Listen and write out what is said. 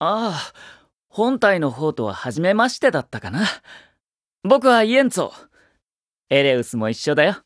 ああ、本体の方とは初めましてだったかな。僕はイエンツォ。エレウスも一緒だよ。